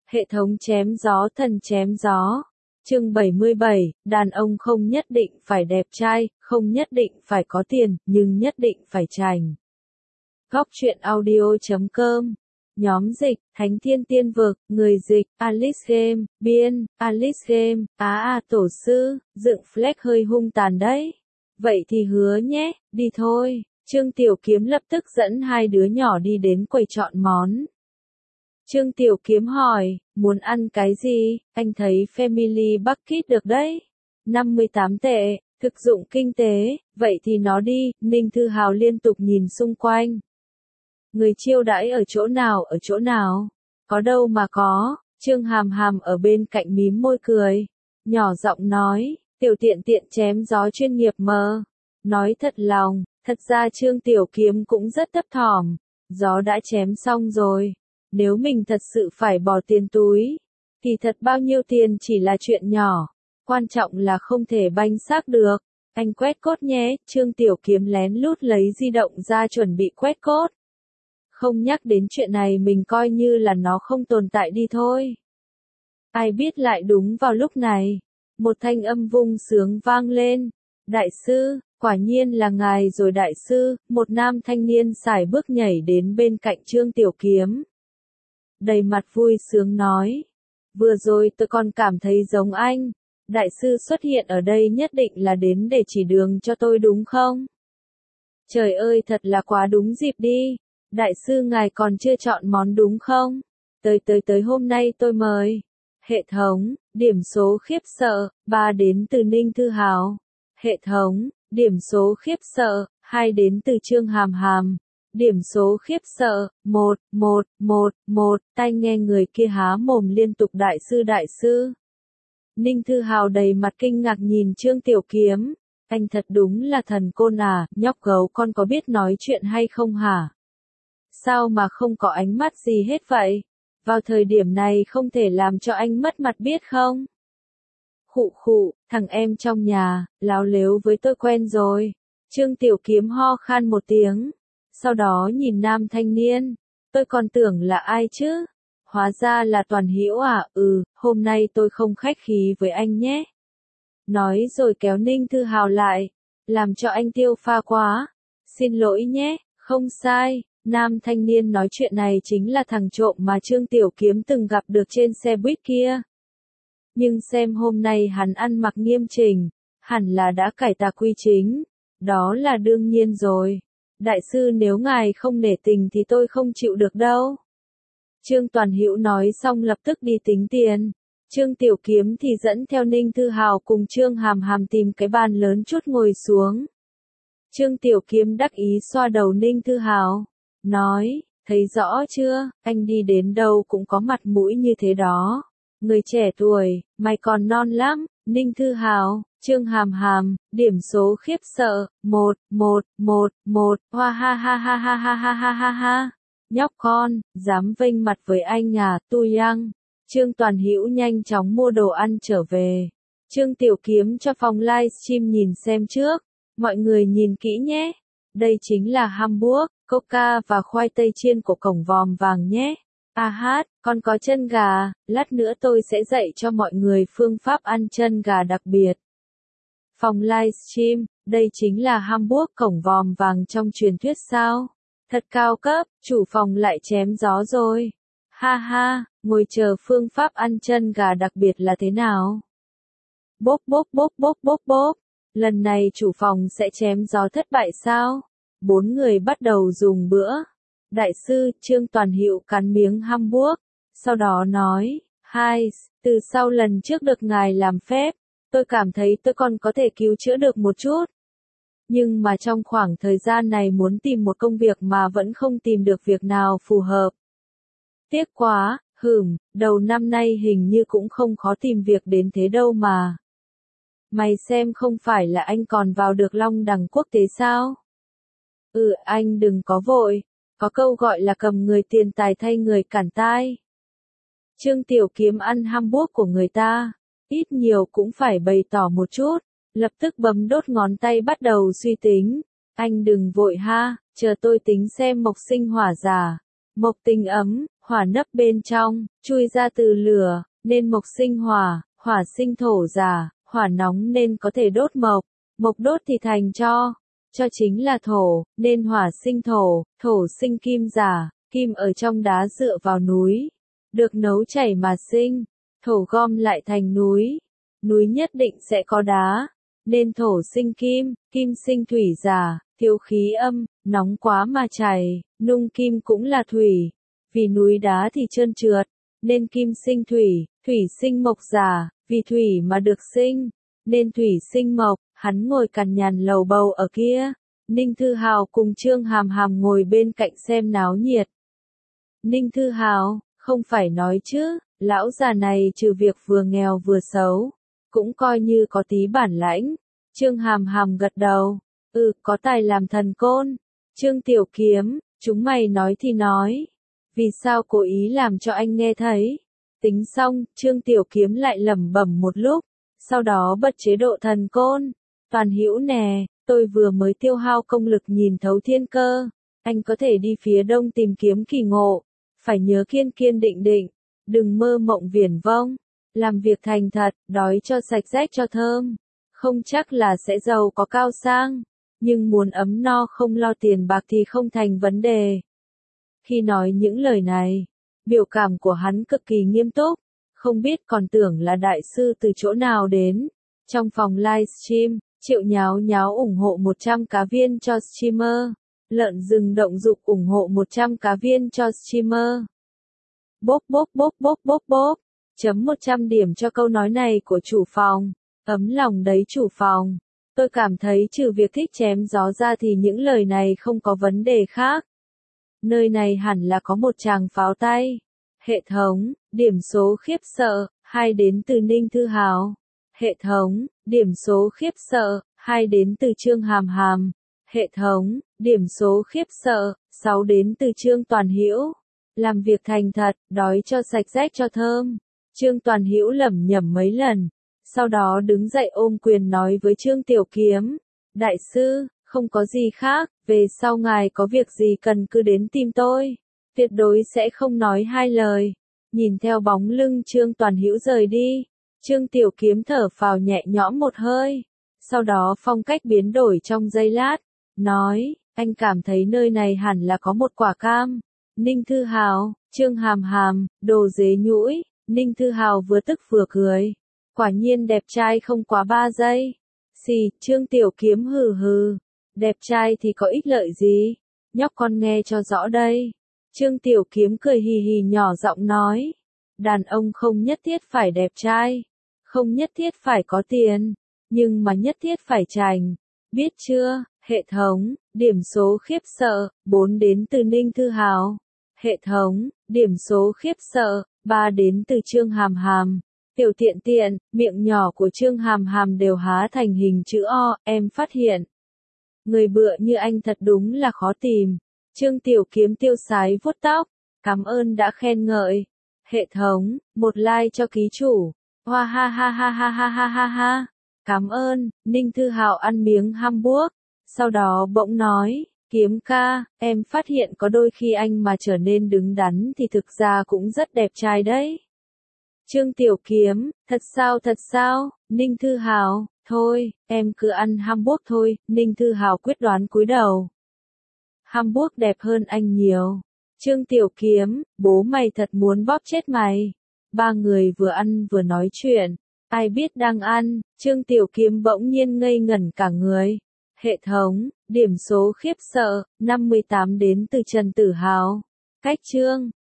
Hệ thống chém gió thần chém gió. Chương 77, đàn ông không nhất định phải đẹp trai, không nhất định phải có tiền, nhưng nhất định phải chảnh. Góc truyện audio.com. Nhóm dịch, Thánh Thiên Tiên Vực, người dịch, Alice Game, biên, Alice Game, tổ sư, dựng flex hơi hung tàn đấy. Vậy thì hứa nhé, đi thôi. Trương Tiểu Kiếm lập tức dẫn hai đứa nhỏ đi đến quầy chọn món. Trương Tiểu Kiếm hỏi, muốn ăn cái gì? Anh thấy Family Bucket được đấy. 58 tệ, thực dụng kinh tế, vậy thì nó đi. Ninh Thư Hào liên tục nhìn xung quanh. Người chiêu đãi ở chỗ nào, ở chỗ nào? Có đâu mà có. Trương Hàm Hàm ở bên cạnh mím môi cười. Nhỏ giọng nói, tiểu tiện tiện chém gió chuyên nghiệp mờ. Nói thật lòng, thật ra Trương Tiểu Kiếm cũng rất thấp thỏm. Gió đã chém xong rồi. Nếu mình thật sự phải bỏ tiền túi, thì thật bao nhiêu tiền chỉ là chuyện nhỏ. Quan trọng là không thể banh xác được. Anh quét code nhé. Trương Tiểu Kiếm lén lút lấy di động ra chuẩn bị quét code. Không nhắc đến chuyện này mình coi như là nó không tồn tại đi thôi. Ai biết lại đúng vào lúc này, một thanh âm vung sướng vang lên. Đại sư, quả nhiên là ngài rồi đại sư. Một nam thanh niên sải bước nhảy đến bên cạnh Trương Tiểu Kiếm. Đầy mặt vui sướng nói. Vừa rồi tôi còn cảm thấy giống anh. Đại sư xuất hiện ở đây nhất định là đến để chỉ đường cho tôi đúng không? Trời ơi thật là quá đúng dịp đi. Đại sư ngài còn chưa chọn món đúng không? Tới hôm nay tôi mời. Hệ thống, điểm số khiếp sợ, 3 đến từ Ninh Thư Hào. Hệ thống, điểm số khiếp sợ, 2 đến từ Trương Hàm Hàm. Điểm số khiếp sợ, 1. Tai nghe người kia há mồm liên tục đại sư. Ninh Thư Hào đầy mặt kinh ngạc nhìn Trương Tiểu Kiếm. Anh thật đúng là thần côn à, nhóc gấu con có biết nói chuyện hay không hả? Sao mà không có ánh mắt gì hết vậy? Vào thời điểm này không thể làm cho anh mất mặt biết không? Khụ, thằng em trong nhà, láo lếu với tôi quen rồi. Trương Tiểu Kiếm ho khan một tiếng. Sau đó nhìn nam thanh niên. Tôi còn tưởng là ai chứ? Hóa ra là Toàn Hữu à? Hôm nay tôi không khách khí với anh nhé. Nói rồi kéo Ninh Thư Hào lại. Làm cho anh tiêu pha quá. Xin lỗi nhé, không sai. Nam thanh niên nói chuyện này chính là thằng trộm mà Trương Tiểu Kiếm từng gặp được trên xe buýt kia. Nhưng xem hôm nay hắn ăn mặc nghiêm chỉnh, hẳn là đã cải tà quy chính. Đó là đương nhiên rồi. Đại sư nếu ngài không nể tình thì tôi không chịu được đâu. Trương Toàn Hữu nói xong lập tức đi tính tiền. Trương Tiểu Kiếm thì dẫn theo Ninh Thư Hào cùng Trương Hàm Hàm tìm cái bàn lớn chút ngồi xuống. Trương Tiểu Kiếm đắc ý xoa đầu Ninh Thư Hào. Nói, thấy rõ chưa, anh đi đến đâu cũng có mặt mũi như thế đó. Người trẻ tuổi, mày còn non lắm. Ninh Thư Hào, Trương Hàm Hàm, điểm số khiếp sợ, 1. Hoa ha. Nhóc con, dám vênh mặt với anh à, tu yang. Trương Toàn Hữu nhanh chóng mua đồ ăn trở về. Trương Tiểu Kiếm cho phòng livestream nhìn xem trước. Mọi người nhìn kỹ nhé. Đây chính là Hamburg, coca và khoai tây chiên của cổng vòm vàng nhé. Còn có chân gà, lát nữa tôi sẽ dạy cho mọi người phương pháp ăn chân gà đặc biệt. Phòng livestream, đây chính là Hamburg cổng vòm vàng trong truyền thuyết sao? Thật cao cấp, chủ phòng lại chém gió rồi. Ha, ngồi chờ phương pháp ăn chân gà đặc biệt là thế nào? Bốp. Lần này chủ phòng sẽ chém gió thất bại sao? 4 người bắt đầu dùng bữa. Đại sư, Trương Toàn Hữu cắn miếng Hamburg, sau đó nói, từ sau lần trước được ngài làm phép, tôi cảm thấy tôi còn có thể cứu chữa được một chút. Nhưng mà trong khoảng thời gian này muốn tìm một công việc mà vẫn không tìm được việc nào phù hợp. Tiếc quá, đầu năm nay hình như cũng không khó tìm việc đến thế đâu mà. Mày xem không phải là anh còn vào được Long Đẳng quốc tế sao? Anh đừng có vội. Có câu gọi là cầm người tiền tài thay người cản tai. Trương Tiểu Kiếm ăn Hamburg của người ta, ít nhiều cũng phải bày tỏ một chút. Lập tức bấm đốt ngón tay bắt đầu suy tính. Anh đừng vội ha, chờ tôi tính xem mộc sinh hỏa giả. Mộc tình ấm, hỏa nấp bên trong, chui ra từ lửa, nên mộc sinh hỏa, hỏa sinh thổ giả, hỏa nóng nên có thể đốt mộc, mộc đốt thì thành cho chính là thổ, nên hỏa sinh thổ, thổ sinh kim giả, kim ở trong đá dựa vào núi, được nấu chảy mà sinh, thổ gom lại thành núi, núi nhất định sẽ có đá, nên thổ sinh kim, kim sinh thủy giả, thiếu khí âm, nóng quá mà chảy, nung kim cũng là thủy, vì núi đá thì trơn trượt, nên kim sinh thủy, thủy sinh mộc giả, vì thủy mà được sinh, nên thủy sinh mộc, hắn ngồi cằn nhằn lầu bầu ở kia. Ninh Thư Hào cùng Trương Hàm Hàm ngồi bên cạnh xem náo nhiệt. Ninh Thư Hào, không phải nói chứ, lão già này trừ việc vừa nghèo vừa xấu, cũng coi như có tí bản lãnh. Trương Hàm Hàm gật đầu, có tài làm thần côn. Trương Tiểu Kiếm, chúng mày nói thì nói, vì sao cố ý làm cho anh nghe thấy. Tính xong, Trương Tiểu Kiếm lại lẩm bẩm một lúc, sau đó bật chế độ thần côn. Toàn Hữu nè, tôi vừa mới tiêu hao công lực nhìn thấu thiên cơ, anh có thể đi phía đông tìm kiếm kỳ ngộ, phải nhớ kiên kiên định định, đừng mơ mộng viển vông, làm việc thành thật, đói cho sạch rách cho thơm, không chắc là sẽ giàu có cao sang, nhưng muốn ấm no không lo tiền bạc thì không thành vấn đề. Khi nói những lời này, biểu cảm của hắn cực kỳ nghiêm túc, không biết còn tưởng là đại sư từ chỗ nào đến. Trong phòng livestream, Triệu Nháo Nháo ủng hộ 100 cá viên cho streamer. Lợn rừng động dục ủng hộ 100 cá viên cho streamer. Bốp bốp bốp bốp bốp bốp. Chấm 100 điểm cho câu nói này của chủ phòng. Ấm lòng đấy chủ phòng. Tôi cảm thấy trừ việc thích chém gió ra thì những lời này không có vấn đề khác. Nơi này hẳn là có một tràng pháo tay. Hệ thống, điểm số khiếp sợ, 2 đến từ Ninh Thư Hào. Hệ thống, điểm số khiếp sợ, 2 đến từ Trương Hàm Hàm. Hệ thống, điểm số khiếp sợ, 6 đến từ Trương Toàn Hữu. Làm việc thành thật, đói cho sạch rách cho thơm. Trương Toàn Hữu lẩm nhẩm mấy lần, sau đó đứng dậy ôm quyền nói với Trương Tiểu Kiếm. Đại sư, không có gì khác, về sau ngài có việc gì cần cứ đến tìm tôi. Tuyệt đối sẽ không nói hai lời. Nhìn theo bóng lưng Trương Toàn Hữu rời đi, Trương Tiểu Kiếm thở phào nhẹ nhõm một hơi. Sau đó phong cách biến đổi trong giây lát, nói, anh cảm thấy nơi này hẳn là có một quả cam. Ninh Thư Hào, Trương Hàm Hàm, đồ dế nhũi, Ninh Thư Hào vừa tức vừa cười. Quả nhiên đẹp trai không quá 3 giây. Xì, Trương Tiểu Kiếm hừ hừ. Đẹp trai thì có ích lợi gì? Nhóc con nghe cho rõ đây. Trương Tiểu Kiếm cười hì hì nhỏ giọng nói. Đàn ông không nhất thiết phải đẹp trai. Không nhất thiết phải có tiền. Nhưng mà nhất thiết phải chảnh. Biết chưa? Hệ thống, điểm số khiếp sợ, 4 đến từ Ninh Thư Hào. Hệ thống, điểm số khiếp sợ, 3 đến từ Trương Hàm Hàm. Tiểu tiện tiện, miệng nhỏ của Trương Hàm Hàm đều há thành hình chữ O, em phát hiện. Người bựa như anh thật đúng là khó tìm. Trương Tiểu Kiếm tiêu sái vuốt tóc. Cảm ơn đã khen ngợi. Hệ thống, một like cho ký chủ. Hoa ha ha ha ha ha ha ha ha. Cảm ơn, Ninh Thư Hào ăn miếng hamburger. Sau đó bỗng nói, Kiếm ca, em phát hiện có đôi khi anh mà trở nên đứng đắn thì thực ra cũng rất đẹp trai đấy. Trương Tiểu Kiếm, thật sao, Ninh Thư Hào, thôi, em cứ ăn hamburger thôi, Ninh Thư Hào quyết đoán cúi đầu. Hamburger đẹp hơn anh nhiều. Trương Tiểu Kiếm, bố mày thật muốn bóp chết mày. Ba người vừa ăn vừa nói chuyện, ai biết đang ăn, Trương Tiểu Kiếm bỗng nhiên ngây ngẩn cả người. Hệ thống, điểm số khiếp sợ, 58 đến từ Trần Tử Hào. Cách Trương.